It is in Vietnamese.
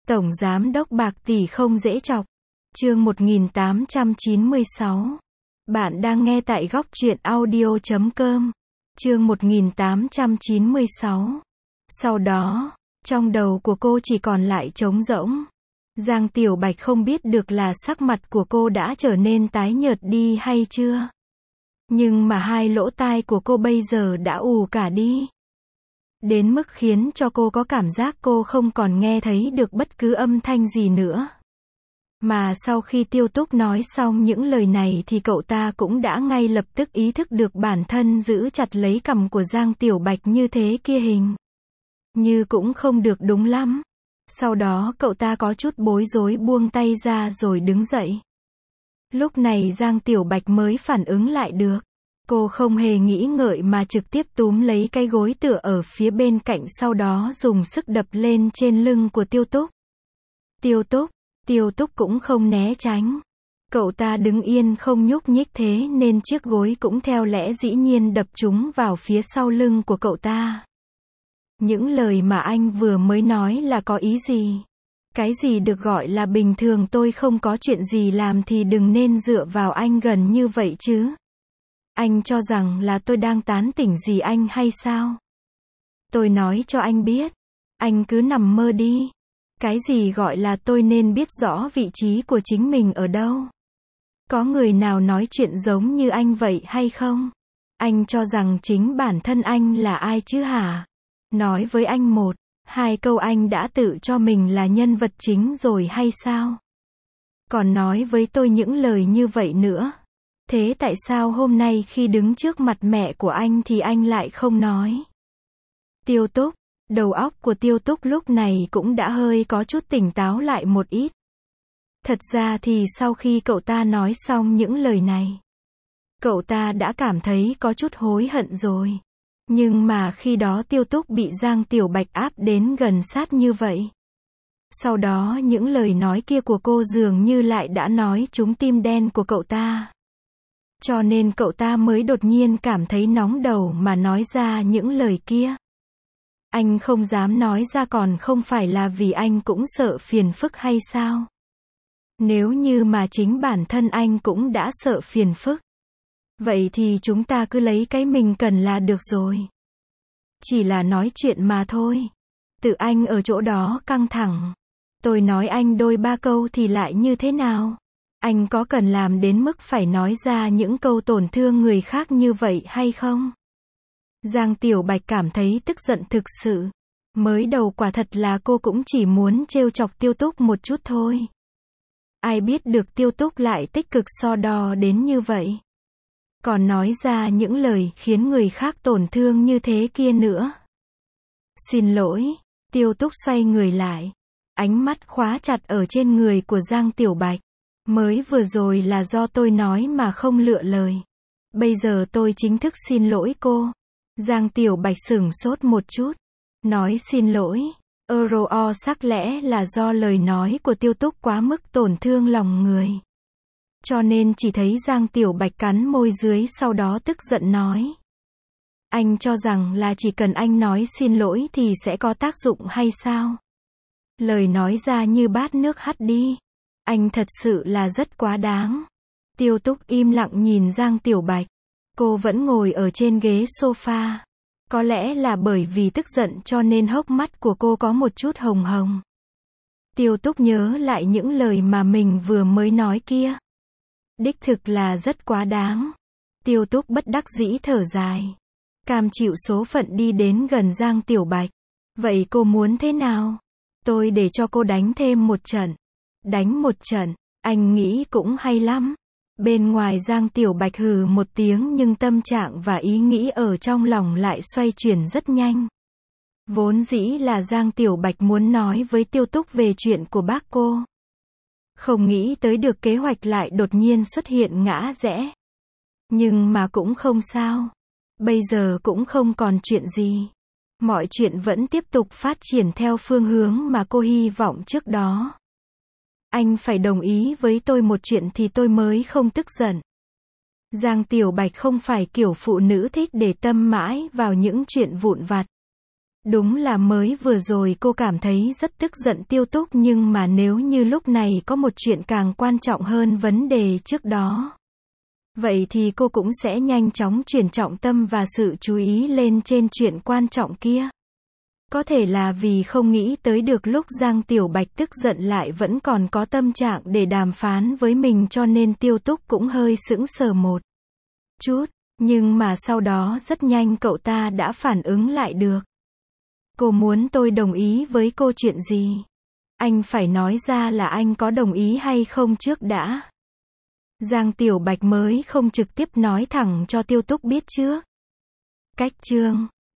Tổng giám đốc bạc tỷ không dễ chọc. Chương 1896. Bạn đang nghe tại góc truyện audio.com. Chương 1896. Sau đó, trong đầu của cô chỉ còn lại trống rỗng. Giang Tiểu Bạch không biết được là sắc mặt của cô đã trở nên tái nhợt đi hay chưa. Nhưng mà hai lỗ tai của cô bây giờ đã ù cả đi. Đến mức khiến cho cô có cảm giác cô không còn nghe thấy được bất cứ âm thanh gì nữa. Mà sau khi Tiêu Túc nói xong những lời này thì cậu ta cũng đã ngay lập tức ý thức được bản thân giữ chặt lấy cằm của Giang Tiểu Bạch như thế kia hình như cũng không được đúng lắm. Sau đó cậu ta có chút bối rối buông tay ra rồi đứng dậy. Lúc này Giang Tiểu Bạch mới phản ứng lại được. Cô không hề nghĩ ngợi mà trực tiếp túm lấy cái gối tựa ở phía bên cạnh, sau đó dùng sức đập lên trên lưng của Tiêu Túc. Tiêu Túc cũng không né tránh. Cậu ta đứng yên không nhúc nhích, thế nên chiếc gối cũng theo lẽ dĩ nhiên đập trúng vào phía sau lưng của cậu ta. Những lời mà anh vừa mới nói là có ý gì? Cái gì được gọi là bình thường tôi không có chuyện gì làm thì đừng nên dựa vào anh gần như vậy chứ. Anh cho rằng là tôi đang tán tỉnh gì anh hay sao? Tôi nói cho anh biết. Anh cứ nằm mơ đi. Cái gì gọi là tôi nên biết rõ vị trí của chính mình ở đâu? Có người nào nói chuyện giống như anh vậy hay không? Anh cho rằng chính bản thân anh là ai chứ hả? Nói với anh một, hai câu anh đã tự cho mình là nhân vật chính rồi hay sao? Còn nói với tôi những lời như vậy nữa. Thế tại sao hôm nay khi đứng trước mặt mẹ của anh thì anh lại không nói? Tiêu Túc, đầu óc của Tiêu Túc lúc này cũng đã hơi có chút tỉnh táo lại một ít. Thật ra thì sau khi cậu ta nói xong những lời này, cậu ta đã cảm thấy có chút hối hận rồi. Nhưng mà khi đó Tiêu Túc bị Giang Tiểu Bạch áp đến gần sát như vậy. Sau đó những lời nói kia của cô dường như lại đã nói trúng tim đen của cậu ta. Cho nên cậu ta mới đột nhiên cảm thấy nóng đầu mà nói ra những lời kia. Anh không dám nói ra còn không phải là vì anh cũng sợ phiền phức hay sao? Nếu như mà chính bản thân anh cũng đã sợ phiền phức, vậy thì chúng ta cứ lấy cái mình cần là được rồi. Chỉ là nói chuyện mà thôi. Tự anh ở chỗ đó căng thẳng. Tôi nói anh đôi ba câu thì lại như thế nào? Anh có cần làm đến mức phải nói ra những câu tổn thương người khác như vậy hay không? Giang Tiểu Bạch cảm thấy tức giận thực sự. Mới đầu quả thật là cô cũng chỉ muốn trêu chọc Tiêu Túc một chút thôi. Ai biết được Tiêu Túc lại tích cực so đo đến như vậy. Còn nói ra những lời khiến người khác tổn thương như thế kia nữa. Xin lỗi. Tiêu Túc xoay người lại. Ánh mắt khóa chặt ở trên người của Giang Tiểu Bạch. Mới vừa rồi là do tôi nói mà không lựa lời. Bây giờ tôi chính thức xin lỗi cô. Giang Tiểu Bạch sửng sốt một chút. Nói xin lỗi. Sắc lẽ là do lời nói của Tiêu Túc quá mức tổn thương lòng người. Cho nên chỉ thấy Giang Tiểu Bạch cắn môi dưới, sau đó tức giận nói. Anh cho rằng là chỉ cần anh nói xin lỗi thì sẽ có tác dụng hay sao? Lời nói ra như bát nước hắt đi. Anh thật sự là rất quá đáng. Tiêu Túc im lặng nhìn Giang Tiểu Bạch. Cô vẫn ngồi ở trên ghế sofa. Có lẽ là bởi vì tức giận cho nên hốc mắt của cô có một chút hồng hồng. Tiêu Túc nhớ lại những lời mà mình vừa mới nói kia. Đích thực là rất quá đáng. Tiêu Túc bất đắc dĩ thở dài. Cam chịu số phận đi đến gần Giang Tiểu Bạch. Vậy cô muốn thế nào? Tôi để cho cô đánh thêm một trận. Đánh một trận, anh nghĩ cũng hay lắm. Bên ngoài Giang Tiểu Bạch hừ một tiếng, nhưng tâm trạng và ý nghĩ ở trong lòng lại xoay chuyển rất nhanh. Vốn dĩ là Giang Tiểu Bạch muốn nói với Tiêu Túc về chuyện của bác cô. Không nghĩ tới được kế hoạch lại đột nhiên xuất hiện ngã rẽ. Nhưng mà cũng không sao. Bây giờ cũng không còn chuyện gì. Mọi chuyện vẫn tiếp tục phát triển theo phương hướng mà cô hy vọng trước đó. Anh phải đồng ý với tôi một chuyện thì tôi mới không tức giận. Giang Tiểu Bạch không phải kiểu phụ nữ thích để tâm mãi vào những chuyện vụn vặt. Đúng là mới vừa rồi cô cảm thấy rất tức giận Tiêu Túc, nhưng mà nếu như lúc này có một chuyện càng quan trọng hơn vấn đề trước đó, vậy thì cô cũng sẽ nhanh chóng chuyển trọng tâm và sự chú ý lên trên chuyện quan trọng kia. Có thể là vì không nghĩ tới được lúc Giang Tiểu Bạch tức giận lại vẫn còn có tâm trạng để đàm phán với mình, cho nên Tiêu Túc cũng hơi sững sờ một chút. Nhưng mà sau đó rất nhanh cậu ta đã phản ứng lại được. Cô muốn tôi đồng ý với cô chuyện gì? Anh phải nói ra là anh có đồng ý hay không trước đã. Giang Tiểu Bạch mới không trực tiếp nói thẳng cho Tiêu Túc biết trước. Cách chương